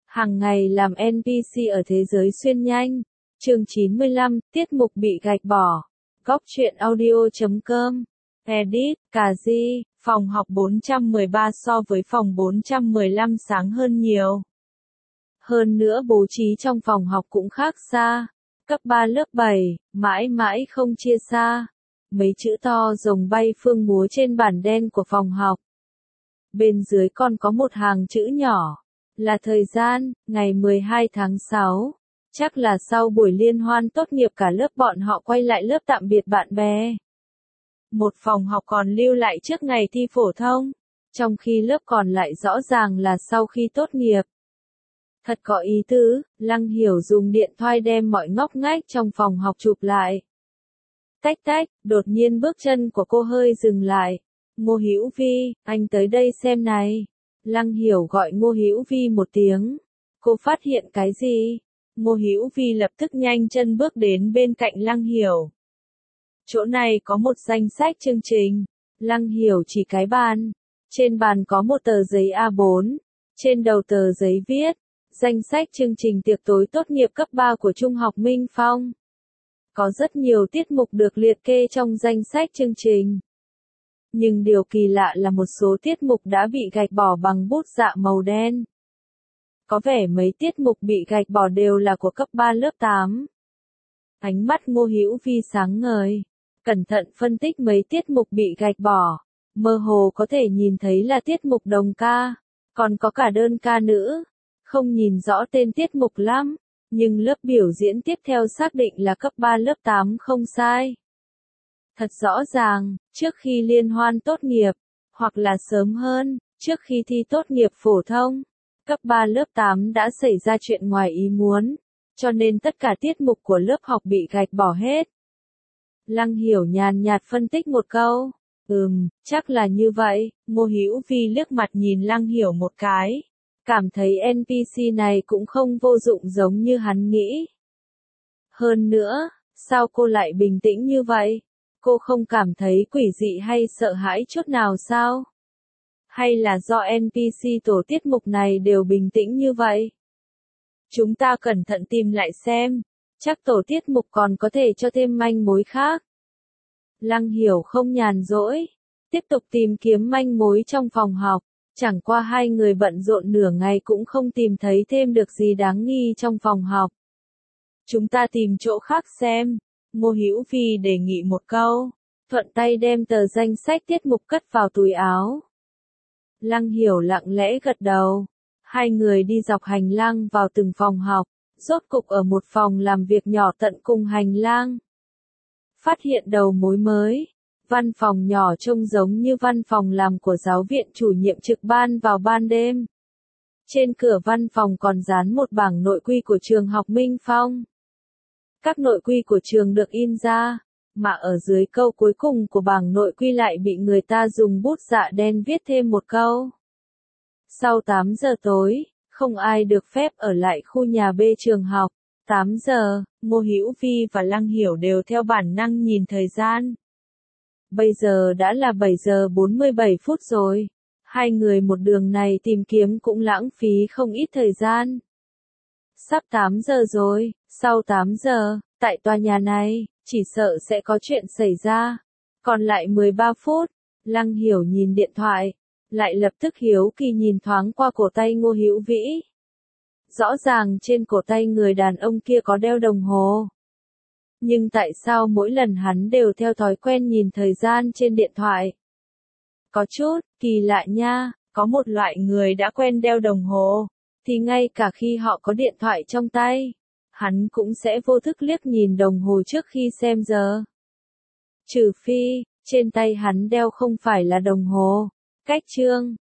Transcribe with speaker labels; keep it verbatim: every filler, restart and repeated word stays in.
Speaker 1: Hàng ngày làm en pê xê ở thế giới xuyên nhanh. Chương chín mươi lăm, tiết mục bị gạch bỏ. Góc truyện audio chấm com. Edit, cà di, phòng học bốn trăm mười ba so với phòng bốn trăm mười lăm sáng hơn nhiều. Hơn nữa bố trí trong phòng học cũng khác xa. Cấp ba lớp bảy, mãi mãi không chia xa. Mấy chữ to rồng bay phương múa trên bản đen của phòng học. Bên dưới còn có một hàng chữ nhỏ. Là thời gian, ngày mười hai tháng sáu. Chắc là sau buổi liên hoan tốt nghiệp cả lớp bọn họ quay lại lớp tạm biệt bạn bè. Một phòng học còn lưu lại trước ngày thi phổ thông, trong khi lớp còn lại rõ ràng là sau khi tốt nghiệp. Thật có ý tứ, Lăng Hiểu dùng điện thoại đem mọi ngóc ngách trong phòng học chụp lại. Tách tách, đột nhiên bước chân của cô hơi dừng lại. Ngô Hữu Vi, anh tới đây xem này. Lăng Hiểu gọi Ngô Hữu Vi một tiếng. Cô phát hiện cái gì? Ngô Hữu Vi lập tức nhanh chân bước đến bên cạnh Lăng Hiểu. Chỗ này có một danh sách chương trình. Lăng Hiểu chỉ cái bàn. Trên bàn có một tờ giấy A bốn. Trên đầu tờ giấy viết, danh sách chương trình tiệc tối tốt nghiệp cấp ba của Trung học Minh Phong. Có rất nhiều tiết mục được liệt kê trong danh sách chương trình. Nhưng điều kỳ lạ là một số tiết mục đã bị gạch bỏ bằng bút dạ màu đen. Có vẻ mấy tiết mục bị gạch bỏ đều là của cấp ba lớp tám. Ánh mắt Ngô Hữu Vi sáng ngời, cẩn thận phân tích mấy tiết mục bị gạch bỏ. Mơ hồ có thể nhìn thấy là tiết mục đồng ca, còn có cả đơn ca nữ. Không nhìn rõ tên tiết mục lắm, nhưng lớp biểu diễn tiếp theo xác định là cấp ba lớp tám không sai. Thật rõ ràng, trước khi liên hoan tốt nghiệp, hoặc là sớm hơn, trước khi thi tốt nghiệp phổ thông, cấp ba lớp tám đã xảy ra chuyện ngoài ý muốn, cho nên tất cả tiết mục của lớp học bị gạch bỏ hết. Lăng Hiểu nhàn nhạt phân tích một câu, ừm, chắc là như vậy. Ngô Hữu Vi liếc mặt nhìn Lăng Hiểu một cái, cảm thấy en pê xê này cũng không vô dụng giống như hắn nghĩ. Hơn nữa, sao cô lại bình tĩnh như vậy? Cô không cảm thấy quỷ dị hay sợ hãi chút nào sao? Hay là do en pê xê tổ tiết mục này đều bình tĩnh như vậy? Chúng ta cẩn thận tìm lại xem, chắc tổ tiết mục còn có thể cho thêm manh mối khác. Lăng Hiểu không nhàn rỗi, tiếp tục tìm kiếm manh mối trong phòng học, chẳng qua hai người bận rộn nửa ngày cũng không tìm thấy thêm được gì đáng nghi trong phòng học. Chúng ta tìm chỗ khác xem. Ngô Hữu Vi đề nghị một câu, thuận tay đem tờ danh sách tiết mục cất vào túi áo. Lăng Hiểu lặng lẽ gật đầu. Hai người đi dọc hành lang vào từng phòng học, rốt cục ở một phòng làm việc nhỏ tận cùng hành lang. Phát hiện đầu mối mới. Văn phòng nhỏ trông giống như văn phòng làm của giáo viện chủ nhiệm trực ban vào ban đêm. Trên cửa văn phòng còn dán một bảng nội quy của trường học Minh Phong. Các nội quy của trường được in ra, mà ở dưới câu cuối cùng của bảng nội quy lại bị người ta dùng bút dạ đen viết thêm một câu. Sau tám giờ tối, không ai được phép ở lại khu nhà B trường học. tám giờ, Ngô Hữu Vi và Lăng Hiểu đều theo bản năng nhìn thời gian. Bây giờ đã là bảy giờ bốn mươi bảy phút rồi. Hai người một đường này tìm kiếm cũng lãng phí không ít thời gian. Sắp tám giờ rồi, sau tám giờ, tại tòa nhà này, chỉ sợ sẽ có chuyện xảy ra. Còn lại mười ba phút, Lăng Hiểu nhìn điện thoại, lại lập tức hiếu kỳ nhìn thoáng qua cổ tay Ngô Hữu Vĩ. Rõ ràng trên cổ tay người đàn ông kia có đeo đồng hồ. Nhưng tại sao mỗi lần hắn đều theo thói quen nhìn thời gian trên điện thoại? Có chút kỳ lạ nha, có một loại người đã quen đeo đồng hồ, thì ngay cả khi họ có điện thoại trong tay, hắn cũng sẽ vô thức liếc nhìn đồng hồ trước khi xem giờ. Trừ phi, trên tay hắn đeo không phải là đồng hồ. Cách chương